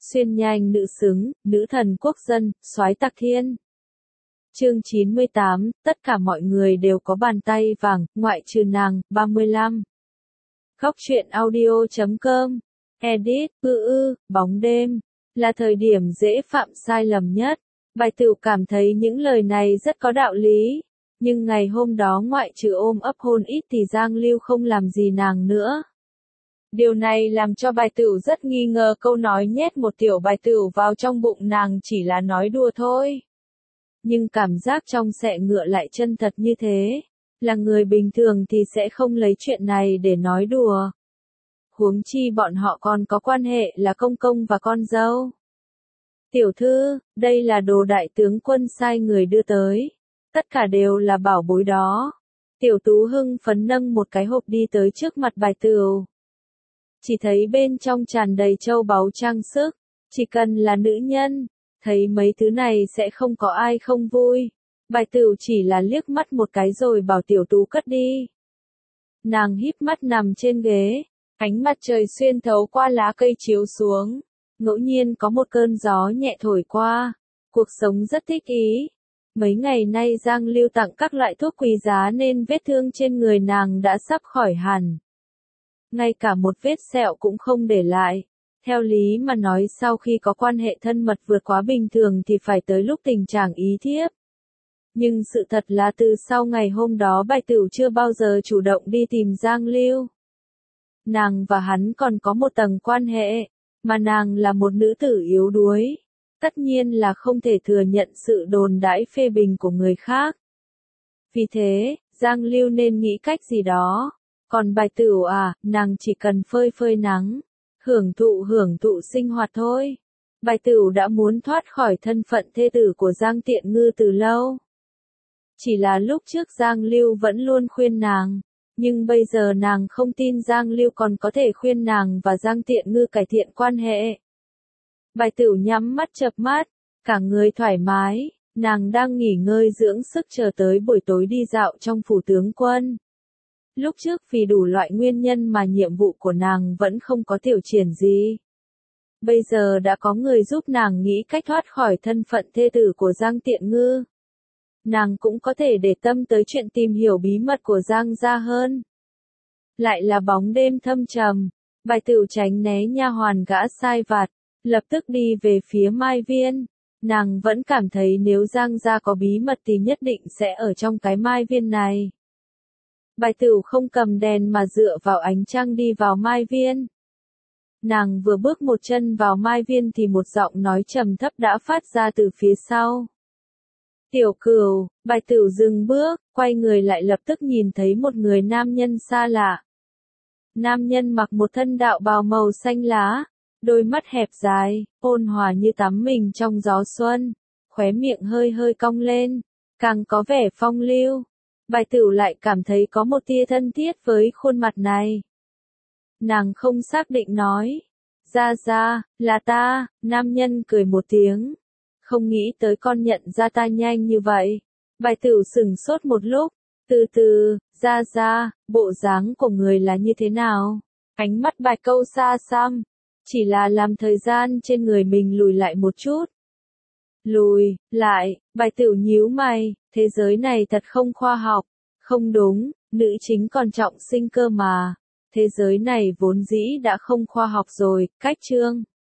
Xuyên nhanh nữ xứng, nữ thần quốc dân, soái tạc thiên. Chương 98, tất cả mọi người đều có bàn tay vàng, ngoại trừ nàng, 35. Góc truyện audio.com. Edit, bóng đêm, là thời điểm dễ phạm sai lầm nhất. Bài Tửu cảm thấy những lời này rất có đạo lý, nhưng ngày hôm đó ngoại trừ ôm ấp hôn ít thì Giang Lưu không làm gì nàng nữa. Điều này làm cho Bài Tửu rất nghi ngờ câu nói nhét một tiểu Bài Tửu vào trong bụng nàng chỉ là nói đùa thôi. Nhưng cảm giác trong xẹ ngựa lại chân thật như thế, là người bình thường thì sẽ không lấy chuyện này để nói đùa. Huống chi bọn họ còn có quan hệ là công công và con dâu. Tiểu thư, đây là đồ đại tướng quân sai người đưa tới. Tất cả đều là bảo bối đó. Tiểu Tú hưng phấn nâng một cái hộp đi tới trước mặt Bài Tửu. Chỉ thấy bên trong tràn đầy châu báu trang sức. Chỉ cần là nữ nhân, thấy mấy thứ này sẽ không có ai không vui. Bài Tửu chỉ là liếc mắt một cái rồi bảo Tiểu Tú cất đi. Nàng híp mắt nằm trên ghế. Ánh mặt trời xuyên thấu qua lá cây chiếu xuống. Ngẫu nhiên có một cơn gió nhẹ thổi qua. Cuộc sống rất thích ý. Mấy ngày nay Giang Lưu tặng các loại thuốc quý giá nên vết thương trên người nàng đã sắp khỏi hẳn. Ngay cả một vết sẹo cũng không để lại. Theo lý mà nói sau khi có quan hệ thân mật vượt quá bình thường thì phải tới lúc tình trạng ý thiếp. Nhưng sự thật là từ sau ngày hôm đó Bài Tửu chưa bao giờ chủ động đi tìm Giang Lưu. Nàng và hắn còn có một tầng quan hệ, mà nàng là một nữ tử yếu đuối. Tất nhiên là không thể thừa nhận sự đồn đãi phê bình của người khác. Vì thế, Giang Lưu nên nghĩ cách gì đó. Còn Bài Tửu nàng chỉ cần phơi phơi nắng, hưởng thụ sinh hoạt thôi. Bài Tửu đã muốn thoát khỏi thân phận thê tử của Giang Tiện Ngư từ lâu. Chỉ là lúc trước Giang Lưu vẫn luôn khuyên nàng, nhưng bây giờ nàng không tin Giang Lưu còn có thể khuyên nàng và Giang Tiện Ngư cải thiện quan hệ. Bài Tửu nhắm mắt chợp mắt, cả người thoải mái, nàng đang nghỉ ngơi dưỡng sức chờ tới buổi tối đi dạo trong phủ tướng quân. Lúc trước vì đủ loại nguyên nhân mà nhiệm vụ của nàng vẫn không có tiểu triển gì. Bây giờ đã có người giúp nàng nghĩ cách thoát khỏi thân phận thê tử của Giang Tiện Ngư. Nàng cũng có thể để tâm tới chuyện tìm hiểu bí mật của Giang gia hơn. Lại là bóng đêm thâm trầm, Bài Tửu tránh né nha hoàn gã sai vặt, lập tức đi về phía Mai Viên. Nàng vẫn cảm thấy nếu Giang gia có bí mật thì nhất định sẽ ở trong cái Mai Viên này. Bài Tửu không cầm đèn mà dựa vào ánh trăng đi vào Mai Viên. Nàng vừa bước một chân vào Mai Viên thì một giọng nói trầm thấp đã phát ra từ phía sau. Tiểu Cửu, Bài Tửu dừng bước, quay người lại lập tức nhìn thấy một người nam nhân xa lạ. Nam nhân mặc một thân đạo bào màu xanh lá, đôi mắt hẹp dài, ôn hòa như tắm mình trong gió xuân, khóe miệng hơi hơi cong lên, càng có vẻ phong lưu. Bài Tửu lại cảm thấy có một tia thân thiết với khuôn mặt này. Nàng không xác định nói, ra, là ta, nam nhân cười một tiếng. Không nghĩ tới con nhận ra ta nhanh như vậy. Bài Tửu sửng sốt một lúc, từ, ra, bộ dáng của người là như thế nào? Ánh mắt Bài Câu xa xăm, chỉ là làm thời gian trên người mình lùi lại một chút. Lùi, lại, Bài Tửu nhíu mày, thế giới này thật không khoa học, không đúng, nữ chính còn trọng sinh cơ mà. Thế giới này vốn dĩ đã không khoa học rồi, cách chương.